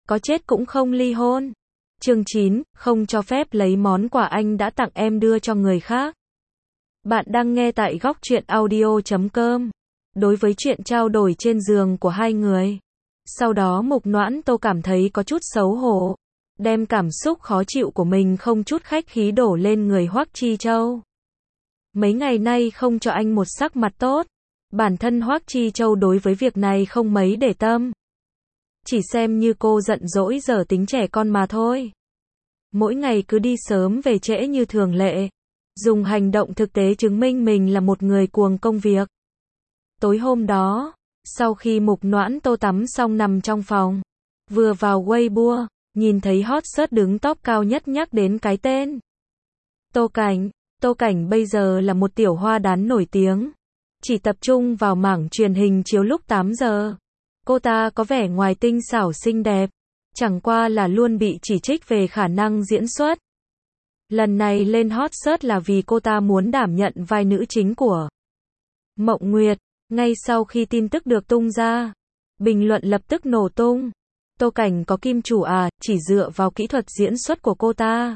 có chết cũng không ly hôn. Chương 9, không cho phép lấy món quà anh đã tặng em đưa cho người khác. Bạn đang nghe tại góc truyện audio.com. Đối với chuyện trao đổi trên giường của hai người. Sau đó Mục Noãn Tô cảm thấy có chút xấu hổ. Đem cảm xúc khó chịu của mình không chút khách khí đổ lên người Hoắc Chi Châu. Mấy ngày nay không cho anh một sắc mặt tốt. Bản thân Hoắc Chi Châu đối với việc này không mấy để tâm. Chỉ xem như cô giận dỗi dở tính trẻ con mà thôi. Mỗi ngày cứ đi sớm về trễ như thường lệ. Dùng hành động thực tế chứng minh mình là một người cuồng công việc. Tối hôm đó, sau khi Mục Noãn Tô tắm xong nằm trong phòng, vừa vào Weibo, nhìn thấy hot search đứng top cao nhất nhắc đến cái tên. Tô Cảnh. Tô Cảnh bây giờ là một tiểu hoa đán nổi tiếng. Chỉ tập trung vào mảng truyền hình chiếu lúc 8 giờ. Cô ta có vẻ ngoài tinh xảo xinh đẹp. Chẳng qua là luôn bị chỉ trích về khả năng diễn xuất. Lần này lên hot search là vì cô ta muốn đảm nhận vai nữ chính của Mộng Nguyệt. Ngay sau khi tin tức được tung ra, bình luận lập tức nổ tung. Tô Cảnh có kim chủ à, chỉ dựa vào kỹ thuật diễn xuất của cô ta.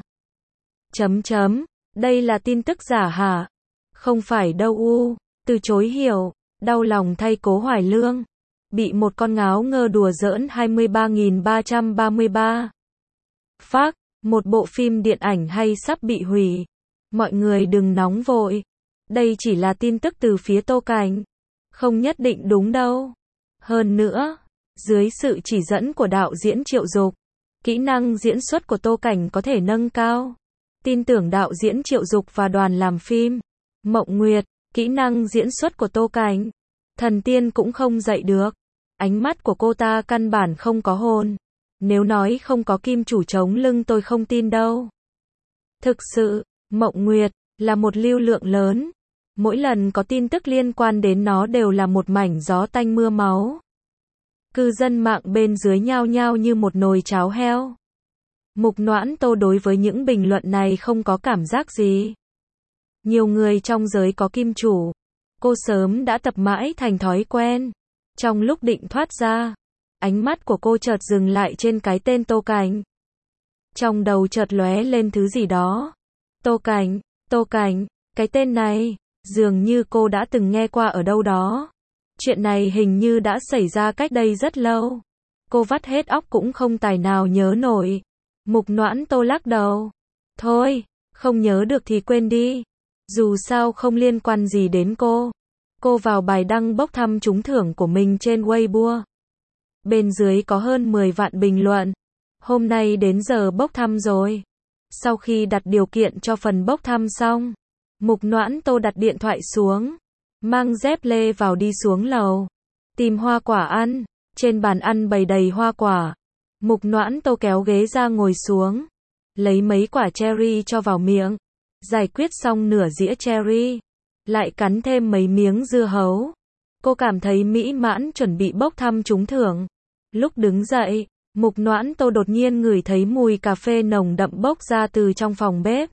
Đây là tin tức giả hả? Không phải đâu u. Từ chối hiểu, đau lòng thay Cố Hoài Lương. Bị một con ngáo ngơ đùa giỡn 23.333. Phác, một bộ phim điện ảnh hay sắp bị hủy. Mọi người đừng nóng vội. Đây chỉ là tin tức từ phía Tô Cảnh. Không nhất định đúng đâu. Hơn nữa, dưới sự chỉ dẫn của đạo diễn Triệu Dục, kỹ năng diễn xuất của Tô Cảnh có thể nâng cao. Tin tưởng đạo diễn Triệu Dục và đoàn làm phim Mộng Nguyệt, kỹ năng diễn xuất của Tô Cảnh, thần tiên cũng không dạy được. Ánh mắt của cô ta căn bản không có hồn. Nếu nói không có kim chủ chống lưng tôi không tin đâu. Thực sự, Mộng Nguyệt là một lưu lượng lớn. Mỗi lần có tin tức liên quan đến nó đều là một mảnh gió tanh mưa máu. Cư dân mạng bên dưới nhao nhao như một nồi cháo heo. Mục Noãn Tô đối với những bình luận này không có cảm giác gì. Nhiều người trong giới có kim chủ. Cô sớm đã tập mãi thành thói quen. Trong lúc định thoát ra, ánh mắt của cô chợt dừng lại trên cái tên Tô Cảnh. Trong đầu chợt lóe lên thứ gì đó. Tô Cảnh, cái tên này, dường như cô đã từng nghe qua ở đâu đó. Chuyện này hình như đã xảy ra cách đây rất lâu. Cô vắt hết óc cũng không tài nào nhớ nổi. Mục Noãn Tô lắc đầu. Thôi, không nhớ được thì quên đi. Dù sao không liên quan gì đến cô. Cô vào bài đăng bốc thăm trúng thưởng của mình trên Weibo. Bên dưới có hơn 10 vạn bình luận. Hôm nay đến giờ bốc thăm rồi. Sau khi đặt điều kiện cho phần bốc thăm xong, Mục Noãn Tô đặt điện thoại xuống, mang dép lê vào đi xuống lầu, tìm hoa quả ăn. Trên bàn ăn bày đầy hoa quả. Mục Noãn Tô kéo ghế ra ngồi xuống, lấy mấy quả cherry cho vào miệng, giải quyết xong nửa dĩa cherry, lại cắn thêm mấy miếng dưa hấu. Cô cảm thấy mỹ mãn chuẩn bị bốc thăm trúng thưởng. Lúc đứng dậy, Mục Noãn Tô đột nhiên ngửi thấy mùi cà phê nồng đậm bốc ra từ trong phòng bếp.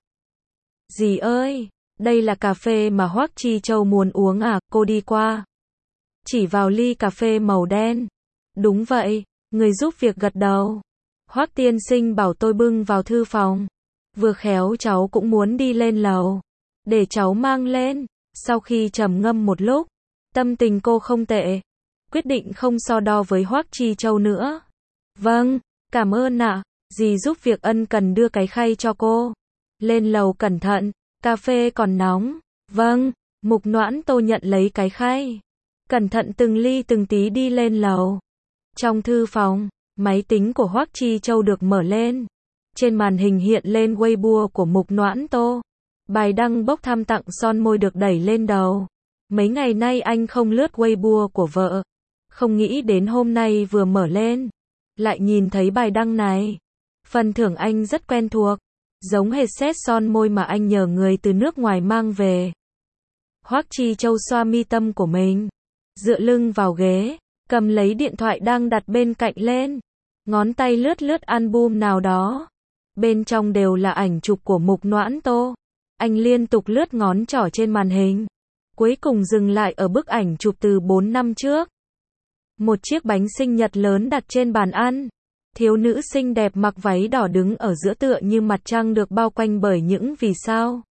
Dì ơi, đây là cà phê mà Hoắc Chi Châu muốn uống à? Cô đi qua, chỉ vào ly cà phê màu đen. Đúng vậy, người giúp việc gật đầu. Hoắc tiên sinh bảo tôi bưng vào thư phòng. Vừa khéo cháu cũng muốn đi lên lầu, để cháu mang lên. Sau khi trầm ngâm một lúc, tâm tình cô không tệ, quyết định không so đo với Hoắc Chi Châu nữa. Vâng, cảm ơn ạ. Dì giúp việc ân cần đưa cái khay cho cô. Lên lầu cẩn thận, cà phê còn nóng. Vâng, Mục Noãn Tô nhận lấy cái khay, cẩn thận từng ly từng tí đi lên lầu. Trong thư phòng, máy tính của Hoắc Chi Châu được mở lên. Trên màn hình hiện lên Weibo của Mục Noãn Tô. Bài đăng bốc thăm tặng son môi được đẩy lên đầu. Mấy ngày nay anh không lướt Weibo của vợ. Không nghĩ đến hôm nay vừa mở lên, lại nhìn thấy bài đăng này. Phần thưởng anh rất quen thuộc, giống hệt set son môi mà anh nhờ người từ nước ngoài mang về. Hoắc Chi Châu xoa mi tâm của mình, dựa lưng vào ghế, cầm lấy điện thoại đang đặt bên cạnh lên. Ngón tay lướt lướt album nào đó. Bên trong đều là ảnh chụp của Mục Noãn Tô. Anh liên tục lướt ngón trỏ trên màn hình. Cuối cùng dừng lại ở bức ảnh chụp từ 4 năm trước. Một chiếc bánh sinh nhật lớn đặt trên bàn ăn. Thiếu nữ xinh đẹp mặc váy đỏ đứng ở giữa tựa như mặt trăng được bao quanh bởi những vì sao.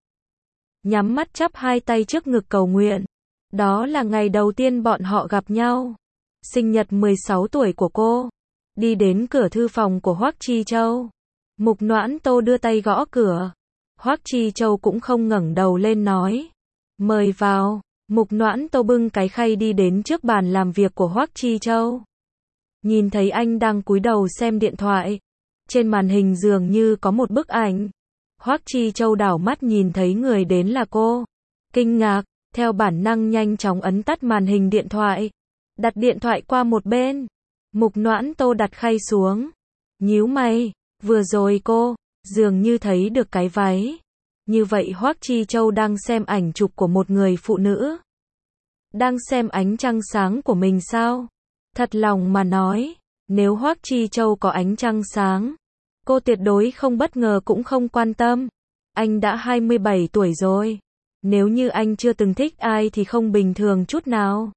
Nhắm mắt chắp hai tay trước ngực cầu nguyện. Đó là ngày đầu tiên bọn họ gặp nhau. Sinh nhật 16 tuổi của cô. Đi đến cửa thư phòng của Hoắc Chi Châu. Mục Noãn Tô đưa tay gõ cửa. Hoắc Chi Châu cũng không ngẩng đầu lên nói. Mời vào. Mục Noãn Tô bưng cái khay đi đến trước bàn làm việc của Hoắc Chi Châu. Nhìn thấy anh đang cúi đầu xem điện thoại. Trên màn hình dường như có một bức ảnh. Hoắc Chi Châu đảo mắt nhìn thấy người đến là cô. Kinh ngạc, theo bản năng nhanh chóng ấn tắt màn hình điện thoại. Đặt điện thoại qua một bên. Mục Noãn Tô đặt khay xuống. Nhíu mày, vừa rồi cô, dường như thấy được cái váy. Như vậy Hoắc Chi Châu đang xem ảnh chụp của một người phụ nữ. Đang xem ánh trăng sáng của mình sao? Thật lòng mà nói, nếu Hoắc Chi Châu có ánh trăng sáng, cô tuyệt đối không bất ngờ cũng không quan tâm. Anh đã 27 tuổi rồi. Nếu như anh chưa từng thích ai thì không bình thường chút nào.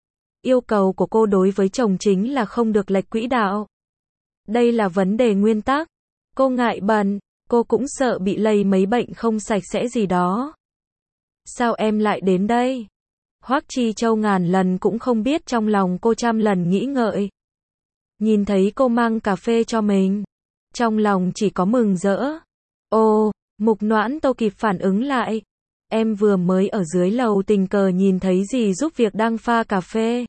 Yêu cầu của cô đối với chồng chính là không được lệch quỹ đạo. Đây là vấn đề nguyên tắc. Cô ngại bẩn, cô cũng sợ bị lây mấy bệnh không sạch sẽ gì đó. Sao em lại đến đây? Hoắc Chi Châu ngàn lần cũng không biết trong lòng cô trăm lần nghĩ ngợi. Nhìn thấy cô mang cà phê cho mình, trong lòng chỉ có mừng rỡ. Ồ, Mục Noãn Tô kịp phản ứng lại. Em vừa mới ở dưới lầu tình cờ nhìn thấy dì giúp việc đang pha cà phê.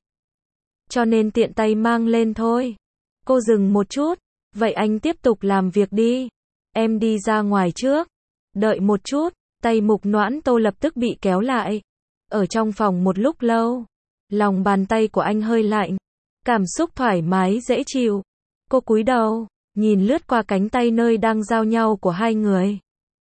Cho nên tiện tay mang lên thôi. Cô dừng một chút. Vậy anh tiếp tục làm việc đi. Em đi ra ngoài trước. Đợi một chút. Tay Mục Noãn Tô lập tức bị kéo lại. Ở trong phòng một lúc lâu. Lòng bàn tay của anh hơi lạnh. Cảm xúc thoải mái dễ chịu. Cô cúi đầu, nhìn lướt qua cánh tay nơi đang giao nhau của hai người.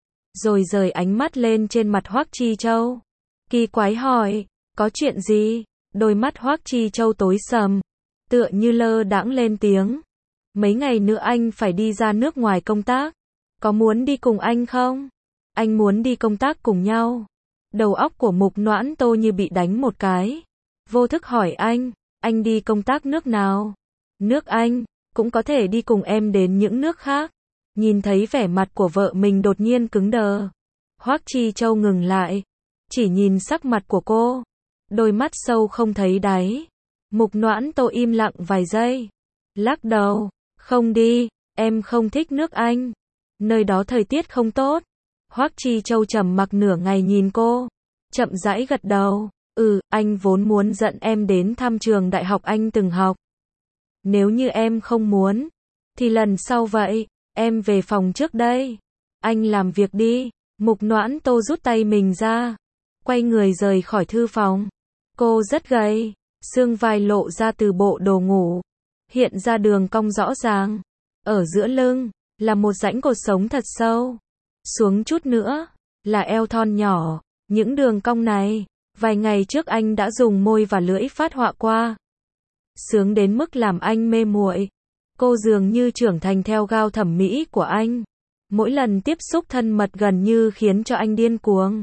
Rồi rời ánh mắt lên trên mặt Hoắc Chi Châu. Kỳ quái hỏi, có chuyện gì? Đôi mắt Hoắc Chi Châu tối sầm, tựa như lơ đãng lên tiếng. Mấy ngày nữa anh phải đi ra nước ngoài công tác. Có muốn đi cùng anh không? Anh muốn đi công tác cùng nhau. Đầu óc của Mục Noãn Tô như bị đánh một cái. Vô thức hỏi anh đi công tác nước nào? Nước Anh, cũng có thể đi cùng em đến những nước khác. Nhìn thấy vẻ mặt của vợ mình đột nhiên cứng đờ. Hoắc Chi Châu ngừng lại. Chỉ nhìn sắc mặt của cô. Đôi mắt sâu không thấy đáy. Mục Noãn Tô im lặng vài giây. Lắc đầu. Không đi, em không thích nước Anh. Nơi đó thời tiết không tốt. Hoắc Chi Châu trầm mặc nửa ngày nhìn cô. Chậm rãi gật đầu. Anh vốn muốn dẫn em đến thăm trường đại học anh từng học. Nếu như em không muốn, thì lần sau vậy, em về phòng trước đây. Anh làm việc đi. Mục Noãn Tô rút tay mình ra. Quay người rời khỏi thư phòng. Cô rất gầy. Xương vai lộ ra từ bộ đồ ngủ. Hiện ra đường cong rõ ràng. Ở giữa lưng, là một rãnh cột sống thật sâu. Xuống chút nữa, là eo thon nhỏ. Những đường cong này, vài ngày trước anh đã dùng môi và lưỡi phát họa qua. Sướng đến mức làm anh mê muội. Cô dường như trưởng thành theo gao thẩm mỹ của anh. Mỗi lần tiếp xúc thân mật gần như khiến cho anh điên cuồng.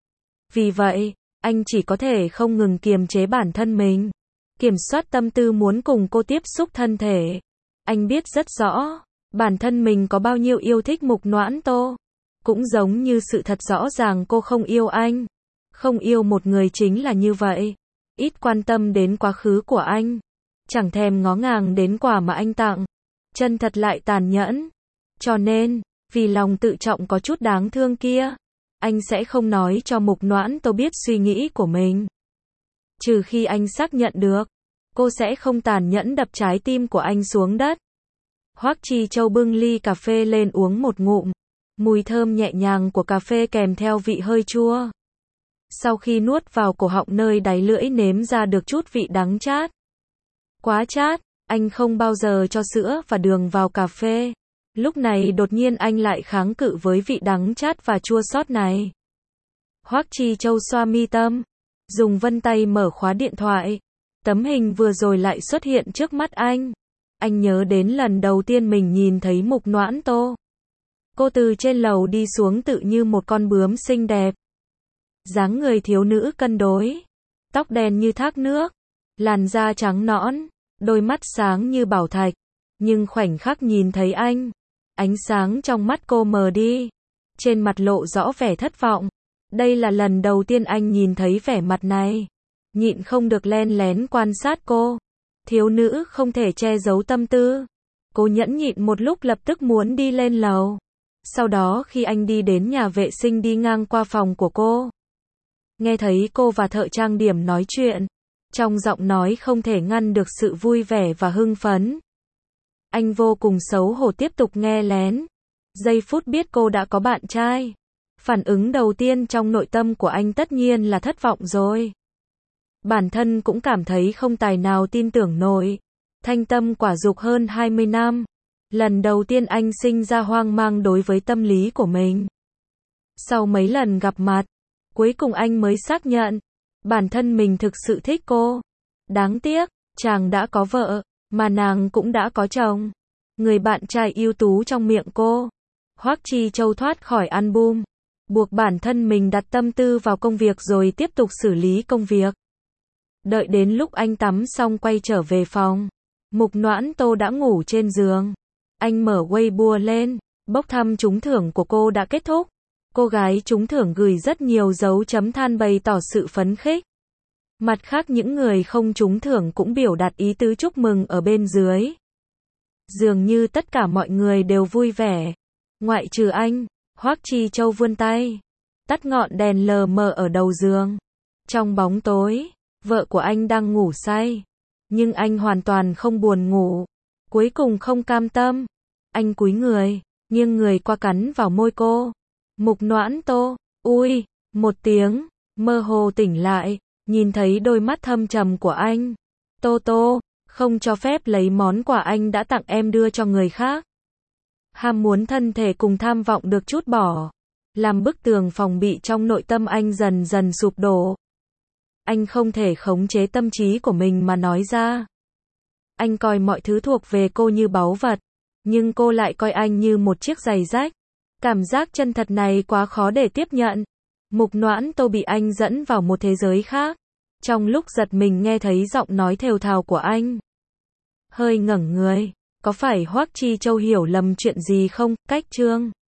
Vì vậy, anh chỉ có thể không ngừng kiềm chế bản thân mình. Kiểm soát tâm tư muốn cùng cô tiếp xúc thân thể. Anh biết rất rõ, bản thân mình có bao nhiêu yêu thích Mục Noãn Tô. Cũng giống như sự thật rõ ràng cô không yêu anh. Không yêu một người chính là như vậy. Ít quan tâm đến quá khứ của anh. Chẳng thèm ngó ngàng đến quà mà anh tặng. Chân thật lại tàn nhẫn. Cho nên, vì lòng tự trọng có chút đáng thương kia, anh sẽ không nói cho Mục Noãn Tô biết suy nghĩ của mình. Trừ khi anh xác nhận được, cô sẽ không tàn nhẫn đập trái tim của anh xuống đất. Hoắc Chi Châu bưng ly cà phê lên uống một ngụm. Mùi thơm nhẹ nhàng của cà phê kèm theo vị hơi chua. Sau khi nuốt vào cổ họng nơi đáy lưỡi nếm ra được chút vị đắng chát. Quá chát, anh không bao giờ cho sữa và đường vào cà phê. Lúc này đột nhiên anh lại kháng cự với vị đắng chát và chua xót này. Hoắc Chi Châu xoa mi tâm, dùng vân tay mở khóa điện thoại. Tấm hình vừa rồi lại xuất hiện trước mắt anh. Anh nhớ đến lần đầu tiên mình nhìn thấy Mục Noãn Tô. Cô từ trên lầu đi xuống tự như một con bướm xinh đẹp. Dáng người thiếu nữ cân đối. Tóc đen như thác nước. Làn da trắng nõn. Đôi mắt sáng như bảo thạch. Nhưng khoảnh khắc nhìn thấy anh, ánh sáng trong mắt cô mờ đi, trên mặt lộ rõ vẻ thất vọng. Đây là lần đầu tiên anh nhìn thấy vẻ mặt này, nhịn không được len lén quan sát cô. Thiếu nữ không thể che giấu tâm tư. Cô nhẫn nhịn một lúc lập tức muốn đi lên lầu. Sau đó khi anh đi đến nhà vệ sinh đi ngang qua phòng của cô, nghe thấy cô và thợ trang điểm nói chuyện, trong giọng nói không thể ngăn được sự vui vẻ và hưng phấn. Anh vô cùng xấu hổ tiếp tục nghe lén. Giây phút biết cô đã có bạn trai, phản ứng đầu tiên trong nội tâm của anh tất nhiên là thất vọng rồi. Bản thân cũng cảm thấy không tài nào tin tưởng nổi. Thanh tâm quả dục hơn 20 năm. Lần đầu tiên anh sinh ra hoang mang đối với tâm lý của mình. Sau mấy lần gặp mặt, cuối cùng anh mới xác nhận, bản thân mình thực sự thích cô. Đáng tiếc, chàng đã có vợ, mà nàng cũng đã có chồng. Người bạn trai ưu tú trong miệng cô. Hoắc Chi Châu thoát khỏi album, buộc bản thân mình đặt tâm tư vào công việc rồi tiếp tục xử lý công việc. Đợi đến lúc anh tắm xong quay trở về phòng, Mục Noãn Tô đã ngủ trên giường. Anh mở Weibo lên, bốc thăm trúng thưởng của cô đã kết thúc. Cô gái trúng thưởng gửi rất nhiều dấu chấm than bày tỏ sự phấn khích. Mặt khác những người không trúng thưởng cũng biểu đạt ý tứ chúc mừng ở bên dưới. Dường như tất cả mọi người đều vui vẻ, ngoại trừ anh. Hoắc Chi Châu vươn tay, tắt ngọn đèn lờ mờ ở đầu giường. Trong bóng tối, vợ của anh đang ngủ say, nhưng anh hoàn toàn không buồn ngủ. Cuối cùng không cam tâm, anh cúi người, nghiêng người qua cắn vào môi cô. Mục Noãn Tô, ui, một tiếng, mơ hồ tỉnh lại, nhìn thấy đôi mắt thâm trầm của anh. Tô Tô, không cho phép lấy món quà anh đã tặng em đưa cho người khác. Ham muốn thân thể cùng tham vọng được trút bỏ, làm bức tường phòng bị trong nội tâm anh dần dần sụp đổ. Anh không thể khống chế tâm trí của mình mà nói ra. Anh coi mọi thứ thuộc về cô như báu vật, nhưng cô lại coi anh như một chiếc giày rách. Cảm giác chân thật này quá khó để tiếp nhận. Mục Noãn Tô bị anh dẫn vào một thế giới khác. Trong lúc giật mình nghe thấy giọng nói thều thào của anh, hơi ngẩng người. Có phải Hoắc Chi Châu hiểu lầm chuyện gì không? Cách chương